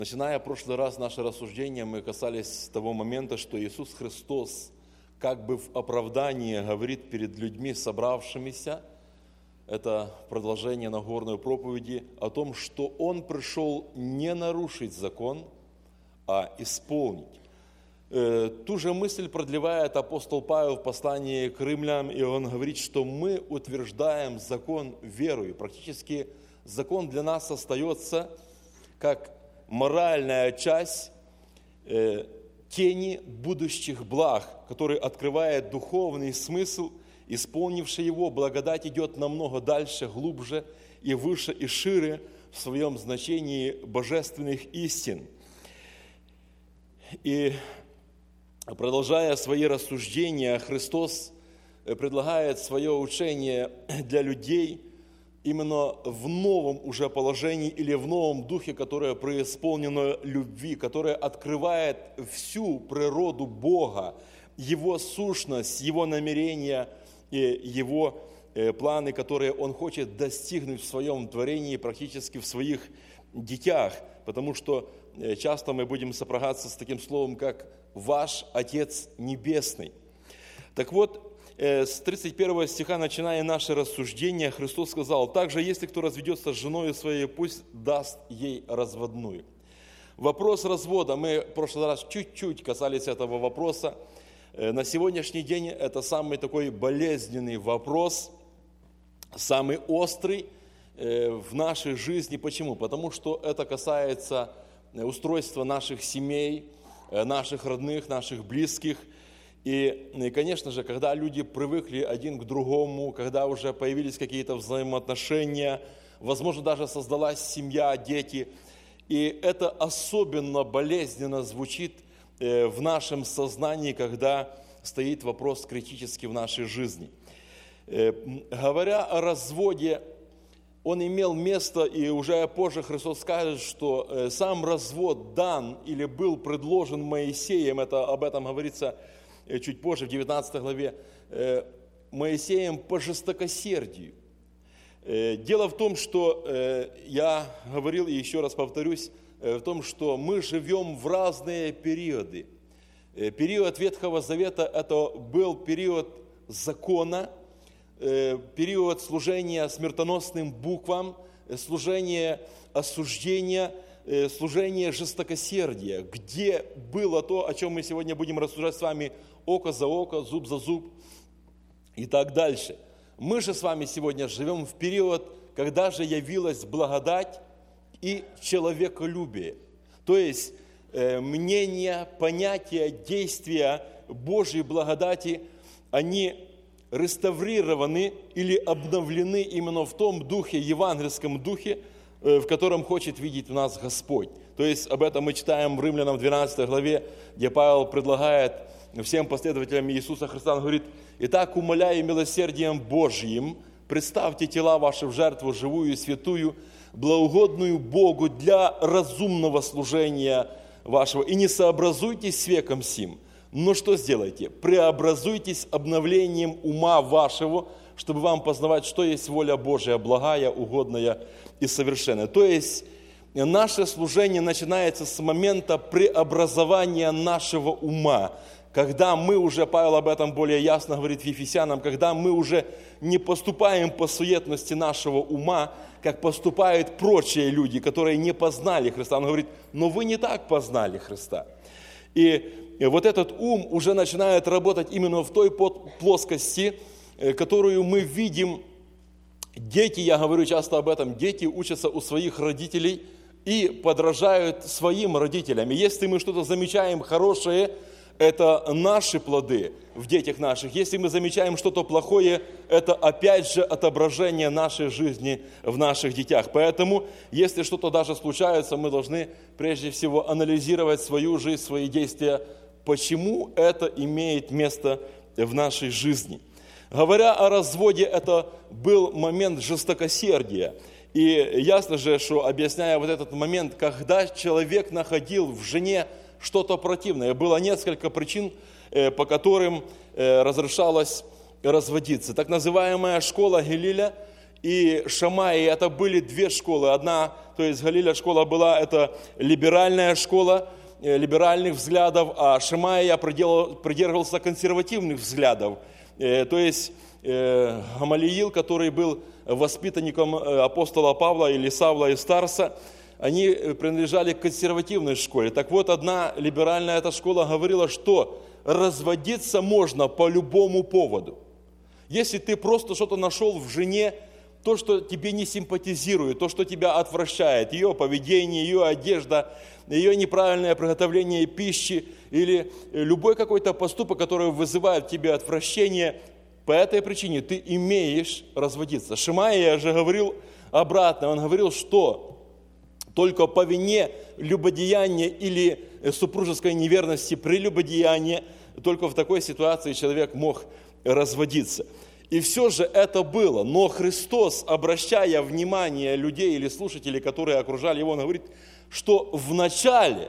Начиная в прошлый раз наше рассуждение, мы касались того момента, что Иисус Христос как бы в оправдании говорит перед людьми, собравшимися, это продолжение Нагорной проповеди, о том, что Он пришел не нарушить закон, а исполнить. Ту же мысль продлевает апостол Павел в послании к римлянам, и он говорит, что мы утверждаем закон верою. Практически закон для нас остается как моральная часть тени будущих благ, который открывает духовный смысл, исполнивший его, благодать идет намного дальше, глубже и выше и шире в своем значении божественных истин. И продолжая свои рассуждения, Христос предлагает свое учение для людей именно в новом уже положении или в новом духе, которое преисполнено любви, которое открывает всю природу Бога, Его сущность, Его намерения и Его планы, которые Он хочет достигнуть в своем творении, практически в своих детях. Потому что часто мы будем сопрягаться с таким словом, как «Ваш Отец Небесный». Так вот, с 31 стиха, начиная наше рассуждение, Христос сказал: «Также, если кто разведется с женой своей, пусть даст ей разводную». Вопрос развода, мы в прошлый раз чуть-чуть касались этого вопроса. На сегодняшний день это самый такой болезненный вопрос, самый острый в нашей жизни. Почему? Потому что это касается устройства наших семей, наших родных, наших близких. И, конечно же, когда люди привыкли один к другому, когда уже появились какие-то взаимоотношения, возможно, даже создалась семья, дети, и это особенно болезненно звучит в нашем сознании, когда стоит вопрос критический в нашей жизни. Говоря о разводе, он имел место, и уже позже Христос скажет, что сам развод дан или был предложен Моисеем, об этом говорится чуть позже, в 19 главе, Моисеем по жестокосердию. Дело в том, что я говорил, и еще раз повторюсь, в том, что мы живем в разные периоды. Период Ветхого Завета – это был период закона, период служения смертоносным буквам, служения осуждения, служение жестокосердия, где было то, о чем мы сегодня будем рассуждать с вами: око за око, зуб за зуб и так дальше. Мы же с вами сегодня живем в период, когда же явилась благодать и человеколюбие. То есть мнения, понятия, действия Божьей благодати, они реставрированы или обновлены именно в том духе, евангельском духе, в котором хочет видеть в нас Господь. То есть об этом мы читаем в Римлянам 12 главе, где Павел предлагает всем последователям Иисуса Христа, он говорит: «Итак, умоляю милосердием Божьим, представьте тела ваши в жертву живую и святую, благоугодную Богу для разумного служения вашего, и не сообразуйтесь с веком сим, но что сделайте? Преобразуйтесь обновлением ума вашего, чтобы вам познавать, что есть воля Божия, благая, угодная и совершенная». То есть наше служение начинается с момента преобразования нашего ума, когда мы уже, Павел об этом более ясно говорит в Ефесянам, когда мы уже не поступаем по суетности нашего ума, как поступают прочие люди, которые не познали Христа. Он говорит: но вы не так познали Христа. И вот этот ум уже начинает работать именно в той плоскости, которую мы видим. Дети, я говорю часто об этом, дети учатся у своих родителей и подражают своим родителям. И если мы что-то замечаем хорошее, это наши плоды в детях наших. Если мы замечаем что-то плохое, это опять же отображение нашей жизни в наших детях. Поэтому, если что-то даже случается, мы должны прежде всего анализировать свою жизнь, свои действия, почему это имеет место в нашей жизни. Говоря о разводе, это был момент жестокосердия. И ясно же, что объясняя вот этот момент, когда человек находил в жене что-то противное, было несколько причин, по которым разрешалось разводиться. Так называемая школа Гилеля и Шамаи, это были две школы. Одна, то есть Галиля школа была, это либеральная школа, либеральных взглядов, а Шемаия придерживался консервативных взглядов. То есть Гамалиил, который был воспитанником апостола Павла или Савла из Тарса, они принадлежали к консервативной школе. Так вот, одна либеральная эта школа говорила, что разводиться можно по любому поводу. Если ты просто что-то нашел в жене, то, что тебе не симпатизирует, то, что тебя отвращает, ее поведение, ее одежда, ее неправильное приготовление пищи или любой какой-то поступок, который вызывает в тебе отвращение, по этой причине ты имеешь разводиться. Шемаия же говорил обратно, он говорил, что только по вине любодеяния или супружеской неверности, прелюбодеяния, только в такой ситуации человек мог разводиться. И все же это было. Но Христос, обращая внимание людей или слушателей, которые окружали его, он говорит, что в начале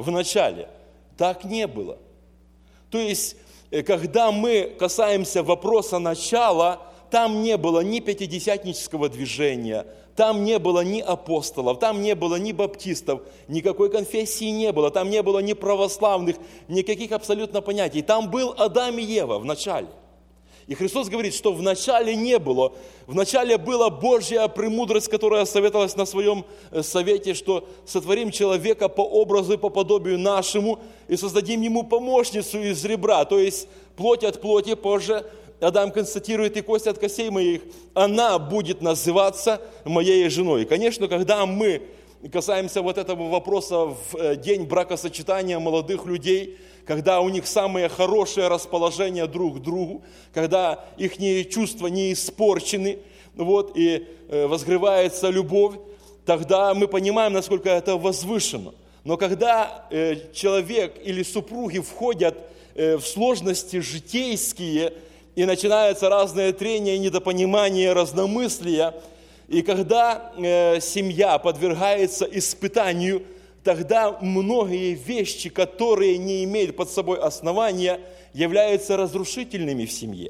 так не было. То есть, когда мы касаемся вопроса начала, там не было ни пятидесятнического движения, там не было ни апостолов, там не было ни баптистов, никакой конфессии не было, там не было ни православных, никаких абсолютно понятий. Там был Адам и Ева в начале. И Христос говорит, что в начале не было. В начале была Божья премудрость, которая советовалась на своем совете, что сотворим человека по образу и по подобию нашему и создадим ему помощницу из ребра, то есть плоть от плоти. Позже Адам констатирует, и кость от костей моих, она будет моей женой. И, конечно, когда мы касаемся вот этого вопроса в день бракосочетания молодых людей, когда у них самое хорошее расположение друг к другу, когда их чувства не испорчены, и возгревается любовь, тогда мы понимаем, насколько это возвышено. Но когда человек или супруги входят в сложности житейские, и начинаются разные трения, недопонимания, разномыслия, и когда семья подвергается испытанию, тогда многие вещи, которые не имеют под собой основания, являются разрушительными в семье.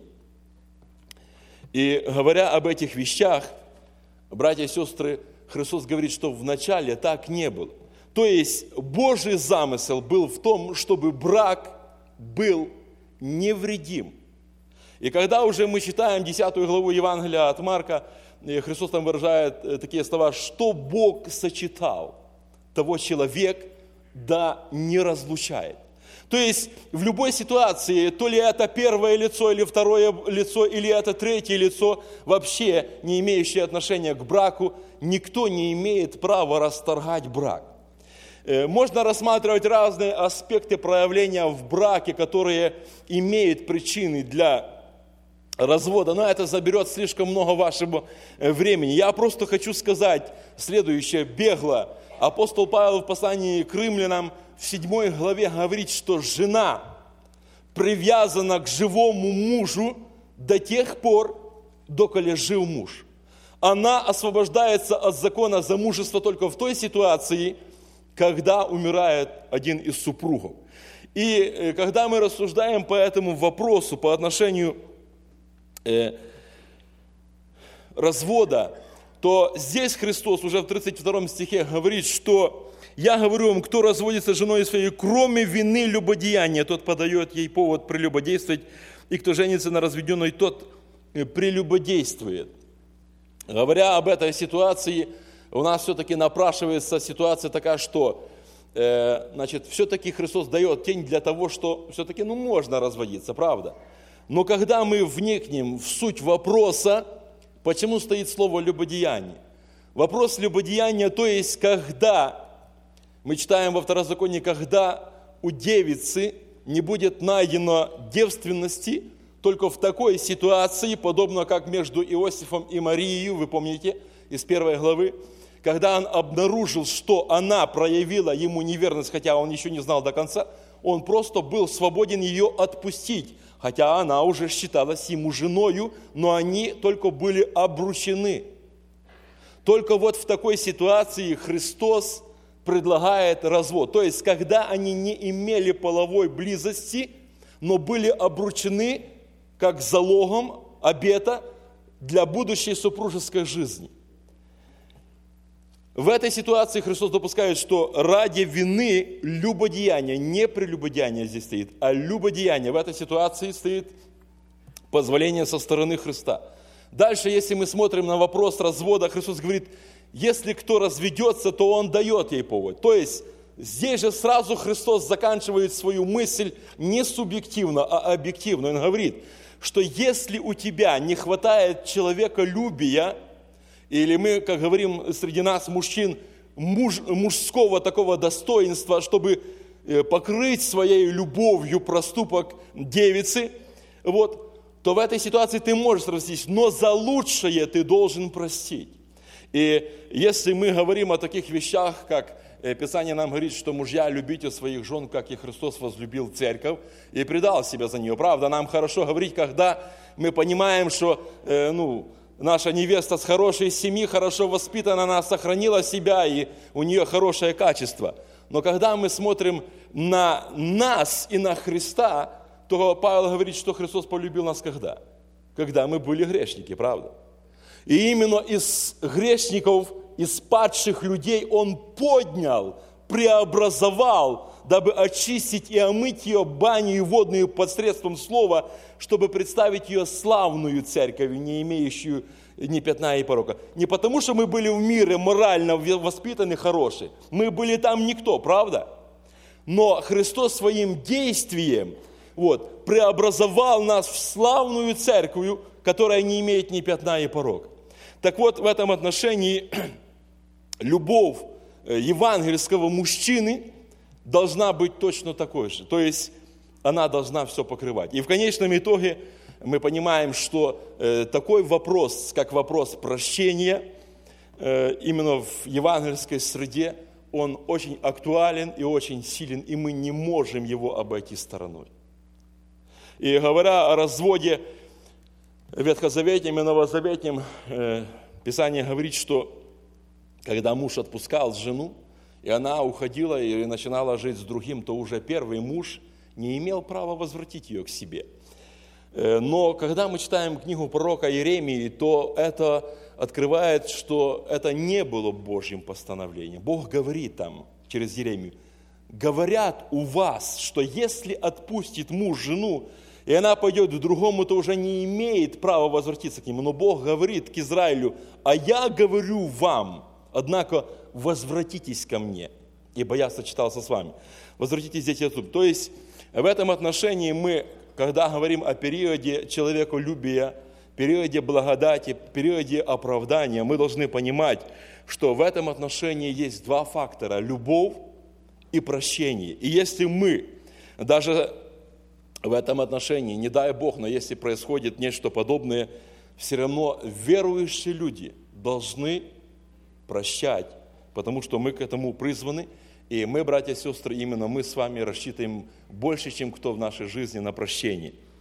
И говоря об этих вещах, братья и сестры, Христос говорит, что вначале так не было. То есть Божий замысел был в том, чтобы брак был невредим. И когда уже мы читаем 10 главу Евангелия от Марка, Христос там выражает такие слова, что Бог сочетал, того человек да не разлучает. То есть в любой ситуации, то ли это первое лицо, или второе лицо, или это третье лицо, вообще не имеющее отношения к браку, никто не имеет права расторгать брак. Можно рассматривать разные аспекты проявления в браке, которые имеют причины для развода, но это заберет слишком много вашего времени. Я просто хочу сказать следующее, бегло. Апостол Павел в послании к римлянам в 7 главе говорит, что жена привязана к живому мужу до тех пор, доколе жив муж. Она освобождается от закона замужества только в той ситуации, когда умирает один из супругов. И когда мы рассуждаем по этому вопросу, по отношению развода, то здесь Христос уже в 32 стихе говорит, что «Я говорю вам, кто разводится с женой своей, кроме вины любодеяния, тот подает ей повод прелюбодействовать, и кто женится на разведенной, тот прелюбодействует». Говоря об этой ситуации, у нас все-таки напрашивается ситуация такая, что все-таки Христос дает тень для того, что все-таки можно разводиться, правда? Но когда мы вникнем в суть вопроса, почему стоит слово «любодеяние»? Вопрос любодеяния, то есть, когда, мы читаем во Второзаконии, когда у девицы не будет найдено девственности, только в такой ситуации, подобно как между Иосифом и Марией, вы помните, из 1 главы, когда он обнаружил, что она проявила ему неверность, хотя он еще не знал до конца, он просто был свободен ее отпустить, хотя она уже считалась ему женою, но они только были обручены. Только вот в такой ситуации Христос предлагает развод. То есть, когда они не имели половой близости, но были обручены как залогом обета для будущей супружеской жизни. В этой ситуации Христос допускает, что ради вины любодеяние, не прелюбодеяние здесь стоит, а любодеяние. В этой ситуации стоит позволение со стороны Христа. Дальше, если мы смотрим на вопрос развода, Христос говорит, если кто разведется, то он дает ей повод. То есть, здесь же сразу Христос заканчивает свою мысль не субъективно, а объективно. Он говорит, что если у тебя не хватает человеколюбия, или мы, как говорим среди нас, мужчин, мужского такого достоинства, чтобы покрыть своей любовью проступок девицы, то в этой ситуации ты можешь развестись, но за лучшее ты должен простить. И если мы говорим о таких вещах, как Писание нам говорит, что мужья, любите своих жен, как и Христос возлюбил церковь и предал себя за нее. Правда, нам хорошо говорить, когда мы понимаем, что наша невеста с хорошей семьи, хорошо воспитана, она сохранила себя, и у нее хорошее качество. Но когда мы смотрим на нас и на Христа, то Павел говорит, что Христос полюбил нас когда? Когда мы были грешники, правда? И именно из грешников, из падших людей Он поднял, преобразовал, дабы очистить и омыть ее баню водную посредством слова, чтобы представить ее славную церковью, не имеющую ни пятна и порока. Не потому, что мы были в мире морально воспитаны, хорошие. Мы были там никто, правда? Но Христос своим действием преобразовал нас в славную церковь, которая не имеет ни пятна и порока. Так вот, в этом отношении любовь евангельского мужчины должна быть точно такой же. То есть она должна все покрывать. И в конечном итоге мы понимаем, что такой вопрос, как вопрос прощения, именно в евангельской среде, он очень актуален и очень силен, и мы не можем его обойти стороной. И говоря о разводе ветхозаветнем и новозаветнем, Писание говорит, что когда муж отпускал жену, и она уходила и начинала жить с другим, то уже первый муж не имел права возвратить ее к себе. Но когда мы читаем книгу пророка Иеремии, то это открывает, что это не было Божьим постановлением. Бог говорит там через Иеремию, говорят у вас, что если отпустит муж жену, и она пойдет к другому, то уже не имеет права возвратиться к нему. Но Бог говорит к Израилю, а я говорю вам, однако возвратитесь ко мне, ибо я сочетался с вами. Возвратитесь, дети отцу. То есть в этом отношении мы, когда говорим о периоде человеколюбия, периоде благодати, периоде оправдания, мы должны понимать, что в этом отношении есть два фактора – любовь и прощение. И если мы даже в этом отношении, не дай Бог, но если происходит нечто подобное, все равно верующие люди должны прощать, потому что мы к этому призваны, и мы, братья и сестры, именно мы с вами рассчитываем больше, чем кто в нашей жизни на прощение.